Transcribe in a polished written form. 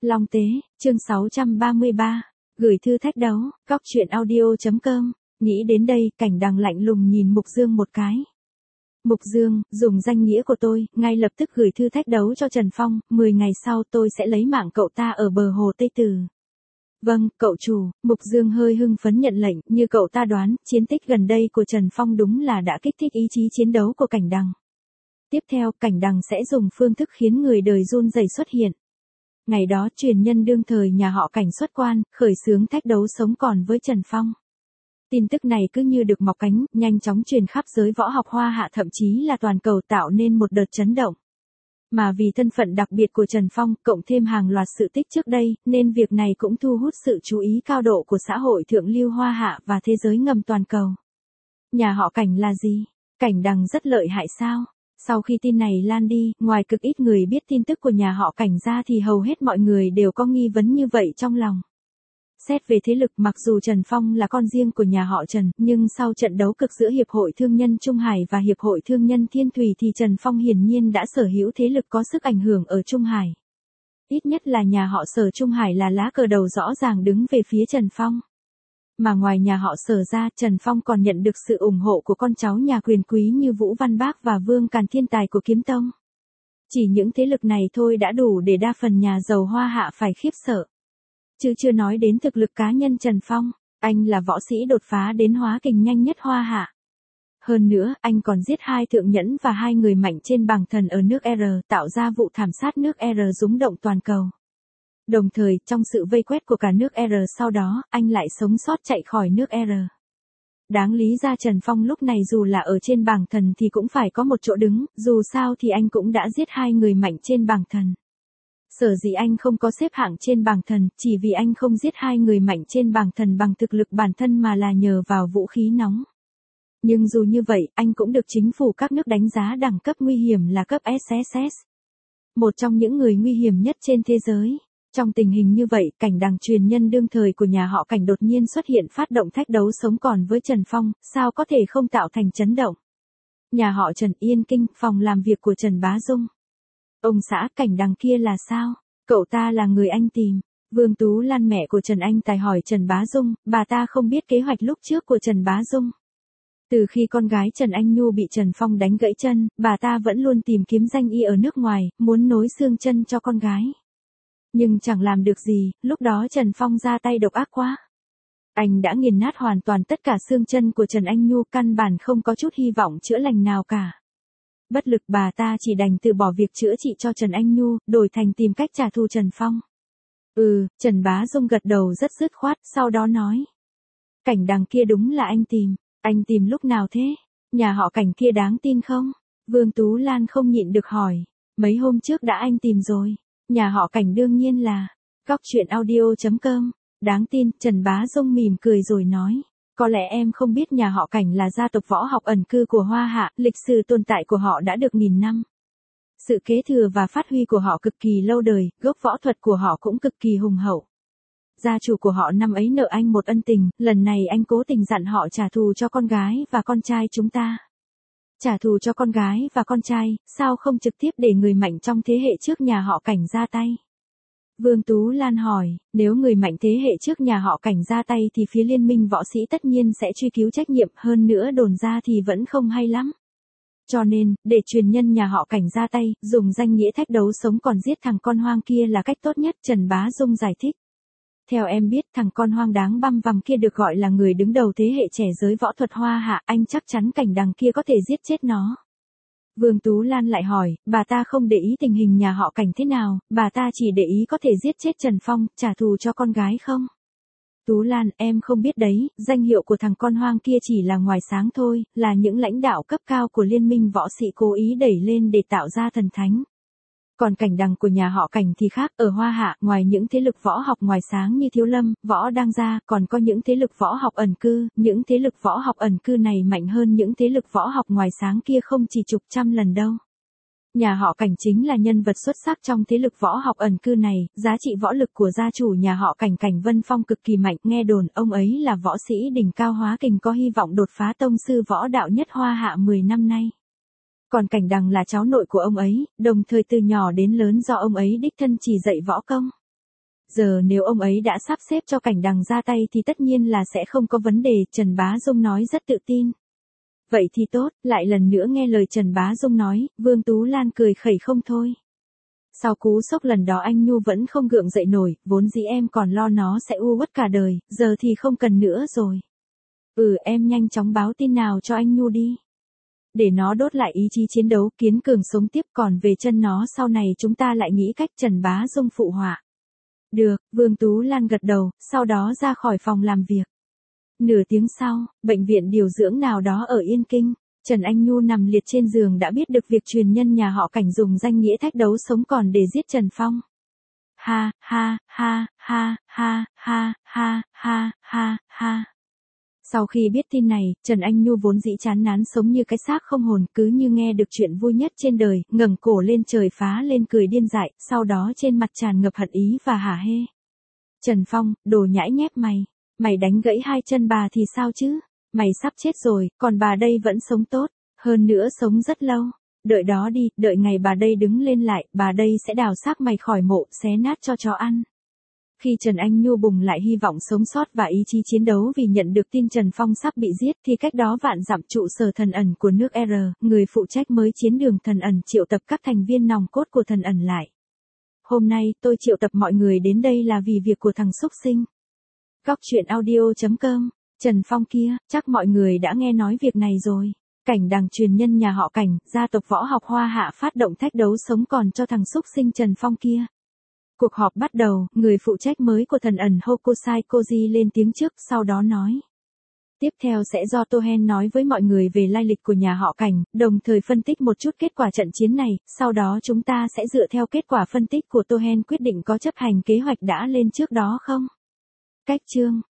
Long Tế, chương 633, gửi thư thách đấu, góc chuyện audio.com, nghĩ đến đây, Cảnh Đằng lạnh lùng nhìn Mục Dương một cái. Mục Dương, dùng danh nghĩa của tôi, ngay lập tức gửi thư thách đấu cho Trần Phong, 10 ngày sau tôi sẽ lấy mạng cậu ta ở bờ hồ Tây Từ. Vâng, cậu chủ, Mục Dương hơi hưng phấn nhận lệnh, như cậu ta đoán, chiến tích gần đây của Trần Phong đúng là đã kích thích ý chí chiến đấu của Cảnh Đằng. Tiếp theo, Cảnh Đằng sẽ dùng phương thức khiến người đời run rẩy xuất hiện. Ngày đó, truyền nhân đương thời nhà họ Cảnh xuất quan, khởi xướng thách đấu sống còn với Trần Phong. Tin tức này cứ như được mọc cánh, nhanh chóng truyền khắp giới võ học Hoa Hạ, thậm chí là toàn cầu, tạo nên một đợt chấn động. Mà vì thân phận đặc biệt của Trần Phong, cộng thêm hàng loạt sự tích trước đây, nên việc này cũng thu hút sự chú ý cao độ của xã hội thượng lưu Hoa Hạ và thế giới ngầm toàn cầu. Nhà họ Cảnh là gì? Cảnh Đằng rất lợi hại sao? Sau khi tin này lan đi, ngoài cực ít người biết tin tức của nhà họ Cảnh ra thì hầu hết mọi người đều có nghi vấn như vậy trong lòng. Xét về thế lực, mặc dù Trần Phong là con riêng của nhà họ Trần, nhưng sau trận đấu cực giữa Hiệp hội Thương nhân Trung Hải và Hiệp hội Thương nhân Thiên Thủy thì Trần Phong hiển nhiên đã sở hữu thế lực có sức ảnh hưởng ở Trung Hải. Ít nhất là nhà họ Sở Trung Hải là lá cờ đầu rõ ràng đứng về phía Trần Phong. Mà ngoài nhà họ Sở ra, Trần Phong còn nhận được sự ủng hộ của con cháu nhà quyền quý như Vũ Văn Bác và Vương Càn thiên tài của Kiếm Tông. Chỉ những thế lực này thôi đã đủ để đa phần nhà giàu Hoa Hạ phải khiếp sợ. Chứ chưa nói đến thực lực cá nhân Trần Phong, anh là võ sĩ đột phá đến hóa kình nhanh nhất Hoa Hạ. Hơn nữa, anh còn giết 2 thượng nhẫn và 2 người mạnh trên bảng thần ở nước R, tạo ra vụ thảm sát nước R rúng động toàn cầu. Đồng thời, trong sự vây quét của cả nước R sau đó, anh lại sống sót chạy khỏi nước R. Đáng lý ra Trần Phong lúc này dù là ở trên bảng thần thì cũng phải có một chỗ đứng, dù sao thì anh cũng đã giết 2 người mạnh trên bảng thần. Sở dĩ anh không có xếp hạng trên bảng thần, chỉ vì anh không giết 2 người mạnh trên bảng thần bằng thực lực bản thân mà là nhờ vào vũ khí nóng. Nhưng dù như vậy, anh cũng được chính phủ các nước đánh giá đẳng cấp nguy hiểm là cấp SSS. Một trong những người nguy hiểm nhất trên thế giới. Trong tình hình như vậy, Cảnh Đằng truyền nhân đương thời của nhà họ Cảnh đột nhiên xuất hiện phát động thách đấu sống còn với Trần Phong, sao có thể không tạo thành chấn động. Nhà họ Trần, Yên Kinh, phòng làm việc của Trần Bá Dung. Ông xã, Cảnh Đằng kia là sao? Cậu ta là người anh tìm. Vương Tú Lan mẹ của Trần Anh Tài hỏi Trần Bá Dung, bà ta không biết kế hoạch lúc trước của Trần Bá Dung. Từ khi con gái Trần Anh Nhu bị Trần Phong đánh gãy chân, bà ta vẫn luôn tìm kiếm danh y ở nước ngoài, muốn nối xương chân cho con gái. Nhưng chẳng làm được gì, lúc đó Trần Phong ra tay độc ác quá. Anh đã nghiền nát hoàn toàn tất cả xương chân của Trần Anh Nhu, căn bản không có chút hy vọng chữa lành nào cả. Bất lực, bà ta chỉ đành từ bỏ việc chữa trị cho Trần Anh Nhu, đổi thành tìm cách trả thù Trần Phong. Trần Bá Dung gật đầu rất dứt khoát, sau đó nói. Cảnh Đằng kia đúng là anh tìm lúc nào thế? Nhà họ Cảnh kia đáng tin không? Vương Tú Lan không nhịn được hỏi. Mấy hôm trước đã anh tìm rồi. Nhà họ Cảnh đương nhiên là. Góc chuyện audio.com. Đáng tin, Trần Bá Dung mỉm cười rồi nói. Có lẽ em không biết nhà họ Cảnh là gia tộc võ học ẩn cư của Hoa Hạ, lịch sử tồn tại của họ đã được nghìn năm. Sự kế thừa và phát huy của họ cực kỳ lâu đời, gốc võ thuật của họ cũng cực kỳ hùng hậu. Gia chủ của họ năm ấy nợ anh một ân tình, lần này anh cố tình dặn họ trả thù cho con gái và con trai chúng ta. Trả thù cho con gái và con trai, sao không trực tiếp để người mạnh trong thế hệ trước nhà họ Cảnh ra tay? Vương Tú Lan hỏi, nếu người mạnh thế hệ trước nhà họ Cảnh ra tay thì phía liên minh võ sĩ tất nhiên sẽ truy cứu trách nhiệm, hơn nữa đồn ra thì vẫn không hay lắm. Cho nên, để truyền nhân nhà họ Cảnh ra tay, dùng danh nghĩa thách đấu sống còn giết thằng con hoang kia là cách tốt nhất, Trần Bá Dung giải thích. Theo em biết, thằng con hoang đáng băm vằm kia được gọi là người đứng đầu thế hệ trẻ giới võ thuật Hoa Hạ, anh chắc chắn Cảnh Đằng kia có thể giết chết nó. Vương Tú Lan lại hỏi, bà ta không để ý tình hình nhà họ Cảnh thế nào, bà ta chỉ để ý có thể giết chết Trần Phong, trả thù cho con gái không? Tú Lan, em không biết đấy, danh hiệu của thằng con hoang kia chỉ là ngoài sáng thôi, là những lãnh đạo cấp cao của liên minh võ sĩ cố ý đẩy lên để tạo ra thần thánh. Còn Cảnh Đằng của nhà họ Cảnh thì khác, ở Hoa Hạ, ngoài những thế lực võ học ngoài sáng như Thiếu Lâm, Võ Đang Gia, còn có những thế lực võ học ẩn cư, những thế lực võ học ẩn cư này mạnh hơn những thế lực võ học ngoài sáng kia không chỉ chục trăm lần đâu. Nhà họ Cảnh chính là nhân vật xuất sắc trong thế lực võ học ẩn cư này, giá trị võ lực của gia chủ nhà họ Cảnh Cảnh Vân Phong cực kỳ mạnh, nghe đồn ông ấy là võ sĩ đỉnh cao hóa kình có hy vọng đột phá tông sư võ đạo nhất Hoa Hạ 10 năm nay. Còn Cảnh Đằng là cháu nội của ông ấy, đồng thời từ nhỏ đến lớn do ông ấy đích thân chỉ dạy võ công. Giờ nếu ông ấy đã sắp xếp cho Cảnh Đằng ra tay thì tất nhiên là sẽ không có vấn đề, Trần Bá Dung nói rất tự tin. Vậy thì tốt, lại lần nữa nghe lời Trần Bá Dung nói, Vương Tú Lan cười khẩy không thôi. Sau cú sốc lần đó anh Nhu vẫn không gượng dậy nổi, vốn dĩ em còn lo nó sẽ u uất cả đời, giờ thì không cần nữa rồi. Em nhanh chóng báo tin nào cho anh Nhu đi. Để nó đốt lại ý chí chiến đấu, kiên cường sống tiếp, còn về chân nó sau này chúng ta lại nghĩ cách, Trần Bá Dung phụ họa. Được, Vương Tú Lan gật đầu, sau đó ra khỏi phòng làm việc. Nửa tiếng sau, bệnh viện điều dưỡng nào đó ở Yên Kinh, Trần Anh Nhu nằm liệt trên giường đã biết được việc truyền nhân nhà họ Cảnh dùng danh nghĩa thách đấu sống còn để giết Trần Phong. Ha, ha, ha, ha, ha, ha, ha, ha, ha, ha. Sau khi biết tin này, Trần Anh Nhu vốn dĩ chán nản sống như cái xác không hồn, cứ như nghe được chuyện vui nhất trên đời, ngẩng cổ lên trời phá lên cười điên dại, sau đó trên mặt tràn ngập hận ý và hả hê. Trần Phong, đồ nhãi nhép mày. Mày đánh gãy hai chân bà thì sao chứ? Mày sắp chết rồi, còn bà đây vẫn sống tốt, hơn nữa sống rất lâu. Đợi đó đi, đợi ngày bà đây đứng lên lại, bà đây sẽ đào xác mày khỏi mộ, xé nát cho chó ăn. Khi Trần Anh Nhu bùng lại hy vọng sống sót và ý chí chiến đấu vì nhận được tin Trần Phong sắp bị giết thì cách đó vạn dặm trụ sở thần ẩn của nước R, người phụ trách mới chiến đường thần ẩn triệu tập các thành viên nòng cốt của thần ẩn lại. Hôm nay tôi triệu tập mọi người đến đây là vì việc của thằng xúc sinh. Góc truyện audio.com, Trần Phong kia, chắc mọi người đã nghe nói việc này rồi. Cảnh Đằng truyền nhân nhà họ Cảnh, gia tộc võ học Hoa Hạ phát động thách đấu sống còn cho thằng xúc sinh Trần Phong kia. Cuộc họp bắt đầu, người phụ trách mới của thần ẩn Hokusai Koji lên tiếng trước, sau đó nói. Tiếp theo sẽ do Toen nói với mọi người về lai lịch của nhà họ Cảnh, đồng thời phân tích một chút kết quả trận chiến này, sau đó chúng ta sẽ dựa theo kết quả phân tích của Toen quyết định có chấp hành kế hoạch đã lên trước đó không. Cách chương